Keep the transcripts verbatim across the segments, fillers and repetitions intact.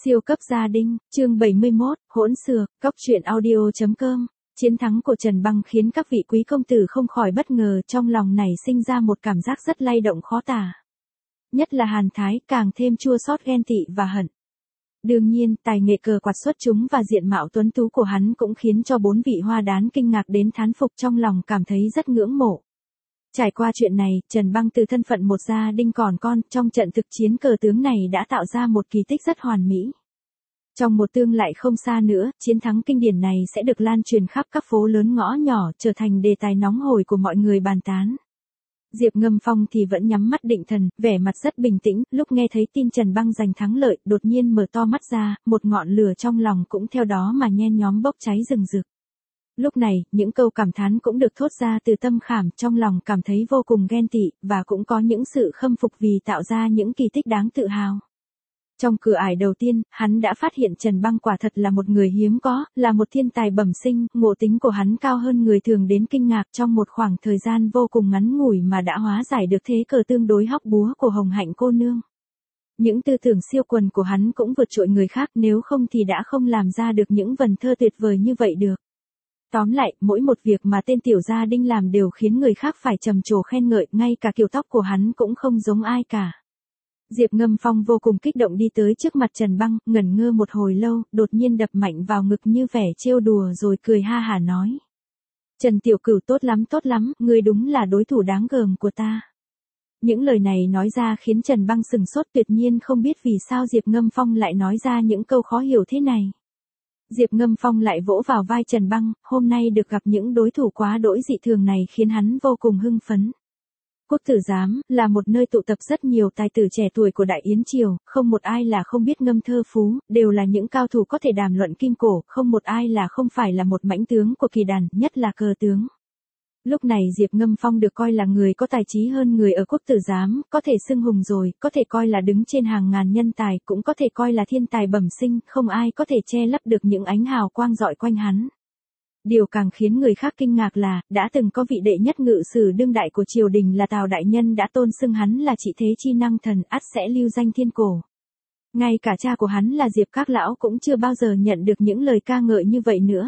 Siêu cấp gia đình, chương bảy mươi mốt, hỗn xược, cóc truyện audio chấm com. Chiến thắng của Trần Băng khiến các vị quý công tử không khỏi bất ngờ, trong lòng nảy sinh ra một cảm giác rất lay động khó tả. Nhất là Hàn Thái càng thêm chua xót ghen tị và hận. Đương nhiên, tài nghệ cờ quạt xuất chúng và diện mạo tuấn tú của hắn cũng khiến cho bốn vị hoa đán kinh ngạc đến thán phục, trong lòng cảm thấy rất ngưỡng mộ. Trải qua chuyện này, Trần Băng từ thân phận một gia đình còn con, trong trận thực chiến cờ tướng này đã tạo ra một kỳ tích rất hoàn mỹ. Trong một tương lai không xa nữa, chiến thắng kinh điển này sẽ được lan truyền khắp các phố lớn ngõ nhỏ, trở thành đề tài nóng hổi của mọi người bàn tán. Diệp Ngâm Phong thì vẫn nhắm mắt định thần, vẻ mặt rất bình tĩnh, lúc nghe thấy tin Trần Băng giành thắng lợi, đột nhiên mở to mắt ra, một ngọn lửa trong lòng cũng theo đó mà nhen nhóm bốc cháy rừng rực. Lúc này, những câu cảm thán cũng được thốt ra từ tâm khảm, trong lòng cảm thấy vô cùng ghen tị, và cũng có những sự khâm phục vì tạo ra những kỳ tích đáng tự hào. Trong cửa ải đầu tiên, hắn đã phát hiện Trần Băng quả thật là một người hiếm có, là một thiên tài bẩm sinh, ngộ tính của hắn cao hơn người thường đến kinh ngạc, trong một khoảng thời gian vô cùng ngắn ngủi mà đã hóa giải được thế cờ tương đối hóc búa của Hồng Hạnh cô nương. Những tư tưởng siêu quần của hắn cũng vượt trội người khác, nếu không thì đã không làm ra được những vần thơ tuyệt vời như vậy được. Tóm lại, mỗi một việc mà tên tiểu gia đinh làm đều khiến người khác phải trầm trồ khen ngợi, ngay cả kiểu tóc của hắn cũng không giống ai cả. Diệp Ngâm Phong vô cùng kích động đi tới trước mặt Trần Băng, ngẩn ngơ một hồi lâu, đột nhiên đập mạnh vào ngực như vẻ trêu đùa rồi cười ha hả nói. Trần tiểu cửu tốt lắm tốt lắm, ngươi đúng là đối thủ đáng gờm của ta. Những lời này nói ra khiến Trần Băng sừng sốt, tuyệt nhiên không biết vì sao Diệp Ngâm Phong lại nói ra những câu khó hiểu thế này. Diệp Ngâm Phong lại vỗ vào vai Trần Băng, hôm nay được gặp những đối thủ quá đỗi dị thường này khiến hắn vô cùng hưng phấn. Quốc tử giám là một nơi tụ tập rất nhiều tài tử trẻ tuổi của Đại Yến Triều, không một ai là không biết ngâm thơ phú, đều là những cao thủ có thể đàm luận kim cổ, không một ai là không phải là một mãnh tướng của kỳ đàn, nhất là cờ tướng. Lúc này Diệp Ngâm Phong được coi là người có tài trí hơn người ở quốc tử giám, có thể xưng hùng rồi, có thể coi là đứng trên hàng ngàn nhân tài, cũng có thể coi là thiên tài bẩm sinh, không ai có thể che lấp được những ánh hào quang rọi quanh hắn. Điều càng khiến người khác kinh ngạc là, đã từng có vị đệ nhất ngự sử đương đại của triều đình là Tào Đại Nhân đã tôn xưng hắn là trị thế chi năng thần, ắt sẽ lưu danh thiên cổ. Ngay cả cha của hắn là Diệp Các Lão cũng chưa bao giờ nhận được những lời ca ngợi như vậy nữa.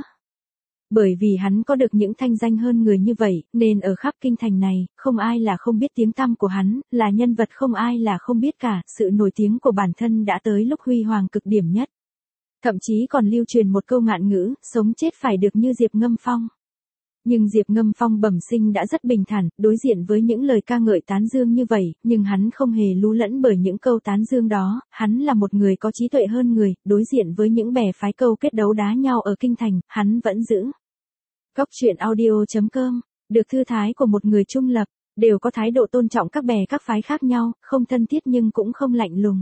Bởi vì hắn có được những thanh danh hơn người như vậy, nên ở khắp kinh thành này, không ai là không biết tiếng tăm của hắn, là nhân vật không ai là không biết cả, sự nổi tiếng của bản thân đã tới lúc huy hoàng cực điểm nhất. Thậm chí còn lưu truyền một câu ngạn ngữ, sống chết phải được như Diệp Ngâm Phong. Nhưng Diệp Ngâm Phong bẩm sinh đã rất bình thản, đối diện với những lời ca ngợi tán dương như vậy, nhưng hắn không hề lú lẫn bởi những câu tán dương đó, hắn là một người có trí tuệ hơn người, đối diện với những bè phái câu kết đấu đá nhau ở kinh thành, hắn vẫn giữ. Cóc truyện audio chấm com, được thư thái của một người trung lập, đều có thái độ tôn trọng các bè các phái khác nhau, không thân thiết nhưng cũng không lạnh lùng.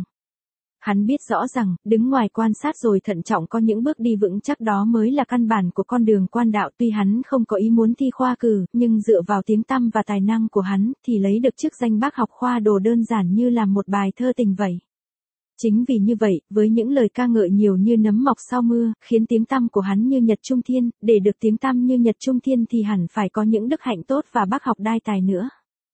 Hắn biết rõ rằng, đứng ngoài quan sát rồi thận trọng có những bước đi vững chắc đó mới là căn bản của con đường quan đạo, tuy hắn không có ý muốn thi khoa cử, nhưng dựa vào tiếng tăm và tài năng của hắn, thì lấy được chức danh bác học khoa đồ đơn giản như làm một bài thơ tình vậy. Chính vì như vậy, với những lời ca ngợi nhiều như nấm mọc sau mưa, khiến tiếng tăm của hắn như nhật trung thiên, để được tiếng tăm như nhật trung thiên thì hẳn phải có những đức hạnh tốt và bác học đai tài nữa.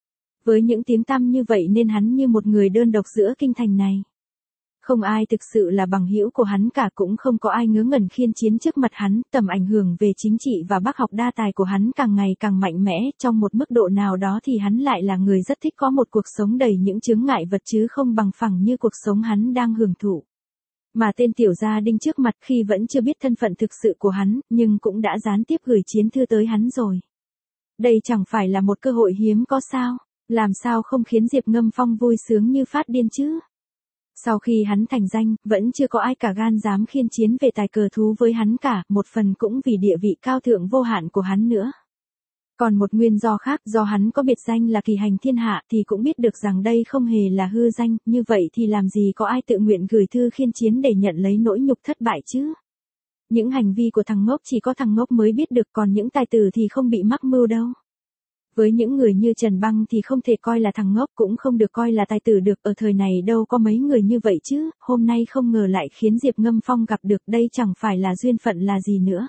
Với những tiếng tăm như vậy nên hắn như một người đơn độc giữa kinh thành này. Không ai thực sự là bằng hữu của hắn cả, cũng không có ai ngớ ngẩn khiên chiến trước mặt hắn, tầm ảnh hưởng về chính trị và bác học đa tài của hắn càng ngày càng mạnh mẽ, trong một mức độ nào đó thì hắn lại là người rất thích có một cuộc sống đầy những chướng ngại vật chứ không bằng phẳng như cuộc sống hắn đang hưởng thụ. Mà tên tiểu gia đinh trước mặt khi vẫn chưa biết thân phận thực sự của hắn, nhưng cũng đã gián tiếp gửi chiến thư tới hắn rồi. Đây chẳng phải là một cơ hội hiếm có sao, làm sao không khiến Diệp Ngâm Phong vui sướng như phát điên chứ? Sau khi hắn thành danh, vẫn chưa có ai cả gan dám khiên chiến về tài cờ thú với hắn cả, một phần cũng vì địa vị cao thượng vô hạn của hắn nữa. Còn một nguyên do khác, do hắn có biệt danh là kỳ hành thiên hạ, thì cũng biết được rằng đây không hề là hư danh, như vậy thì làm gì có ai tự nguyện gửi thư khiên chiến để nhận lấy nỗi nhục thất bại chứ. Những hành vi của thằng ngốc chỉ có thằng ngốc mới biết được, còn những tài tử thì không bị mắc mưu đâu. Với những người như Trần Băng thì không thể coi là thằng ngốc, cũng không được coi là tài tử được, ở thời này đâu có mấy người như vậy chứ, hôm nay không ngờ lại khiến Diệp Ngâm Phong gặp được, đây chẳng phải là duyên phận là gì nữa.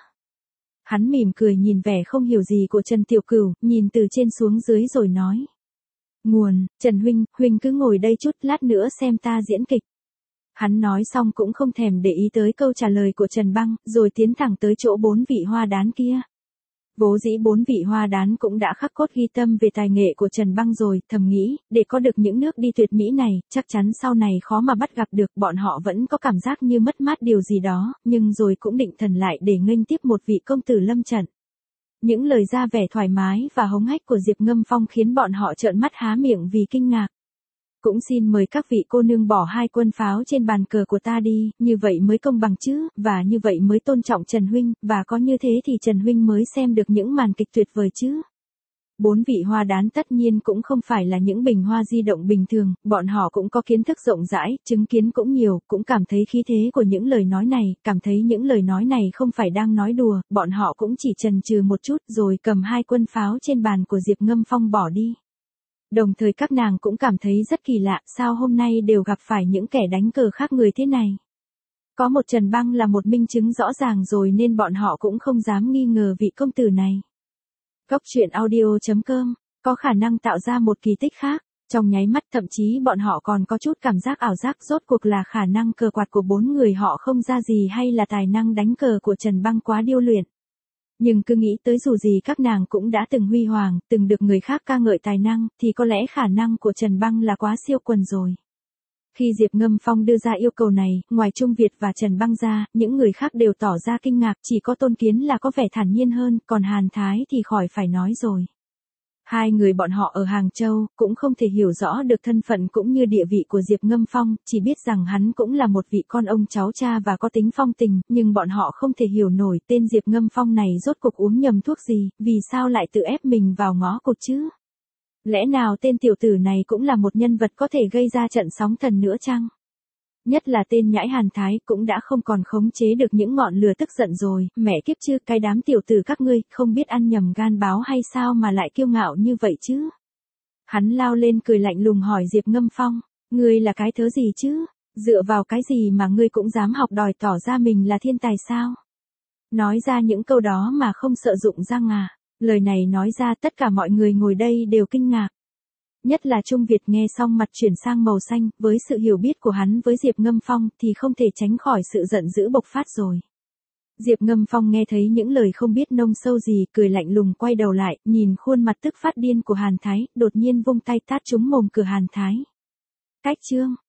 Hắn mỉm cười nhìn vẻ không hiểu gì của Trần Tiểu Cửu, nhìn từ trên xuống dưới rồi nói. Nguồn, Trần Huynh, Huynh cứ ngồi đây chút, lát nữa xem ta diễn kịch. Hắn nói xong cũng không thèm để ý tới câu trả lời của Trần Băng, rồi tiến thẳng tới chỗ bốn vị hoa đán kia. Vốn dĩ bốn vị hoa đán cũng đã khắc cốt ghi tâm về tài nghệ của Trần Băng rồi, thầm nghĩ, để có được những nước đi tuyệt mỹ này, chắc chắn sau này khó mà bắt gặp được, bọn họ vẫn có cảm giác như mất mát điều gì đó, nhưng rồi cũng định thần lại để nghênh tiếp một vị công tử lâm trận. Những lời ra vẻ thoải mái và hống hách của Diệp Ngâm Phong khiến bọn họ trợn mắt há miệng vì kinh ngạc. Cũng xin mời các vị cô nương bỏ hai quân pháo trên bàn cờ của ta đi, như vậy mới công bằng chứ, và như vậy mới tôn trọng Trần Huynh, và có như thế thì Trần Huynh mới xem được những màn kịch tuyệt vời chứ. Bốn vị hoa đán tất nhiên cũng không phải là những bình hoa di động bình thường, bọn họ cũng có kiến thức rộng rãi, chứng kiến cũng nhiều, cũng cảm thấy khí thế của những lời nói này, cảm thấy những lời nói này không phải đang nói đùa, bọn họ cũng chỉ chần chừ một chút rồi cầm hai quân pháo trên bàn của Diệp Ngâm Phong bỏ đi. Đồng thời các nàng cũng cảm thấy rất kỳ lạ, sao hôm nay đều gặp phải những kẻ đánh cờ khác người thế này. Có một Trần Băng là một minh chứng rõ ràng rồi nên bọn họ cũng không dám nghi ngờ vị công tử này. Góc truyện audio chấm com có khả năng tạo ra một kỳ tích khác. Trong nháy mắt thậm chí bọn họ còn có chút cảm giác ảo giác rốt cuộc là khả năng cờ quạt của bốn người họ không ra gì hay là tài năng đánh cờ của Trần Băng quá điêu luyện. Nhưng cứ nghĩ tới dù gì các nàng cũng đã từng huy hoàng, từng được người khác ca ngợi tài năng, thì có lẽ khả năng của Trần Băng là quá siêu quần rồi. Khi Diệp Ngâm Phong đưa ra yêu cầu này, ngoài Trung Việt và Trần Băng ra, những người khác đều tỏ ra kinh ngạc, chỉ có Tôn Kiến là có vẻ thản nhiên hơn, còn Hàn Thái thì khỏi phải nói rồi. Hai người bọn họ ở Hàng Châu, cũng không thể hiểu rõ được thân phận cũng như địa vị của Diệp Ngâm Phong, chỉ biết rằng hắn cũng là một vị con ông cháu cha và có tính phong tình, nhưng bọn họ không thể hiểu nổi tên Diệp Ngâm Phong này rốt cuộc uống nhầm thuốc gì, vì sao lại tự ép mình vào ngõ cụt chứ? Lẽ nào tên tiểu tử này cũng là một nhân vật có thể gây ra trận sóng thần nữa chăng? Nhất là tên nhãi Hàn Thái cũng đã không còn khống chế được những ngọn lửa tức giận rồi, mẹ kiếp chứ, cái đám tiểu tử các ngươi, không biết ăn nhầm gan báo hay sao mà lại kiêu ngạo như vậy chứ? Hắn lao lên cười lạnh lùng hỏi Diệp Ngâm Phong, ngươi là cái thớ gì chứ? Dựa vào cái gì mà ngươi cũng dám học đòi tỏ ra mình là thiên tài sao? Nói ra những câu đó mà không sợ dụng răng à? Lời này nói ra tất cả mọi người ngồi đây đều kinh ngạc. Nhất là Trung Việt nghe xong mặt chuyển sang màu xanh, với sự hiểu biết của hắn với Diệp Ngâm Phong thì không thể tránh khỏi sự giận dữ bộc phát rồi. Diệp Ngâm Phong nghe thấy những lời không biết nông sâu gì, cười lạnh lùng quay đầu lại, nhìn khuôn mặt tức phát điên của Hàn Thái, đột nhiên vung tay tát trúng mồm cửa Hàn Thái. Cách chương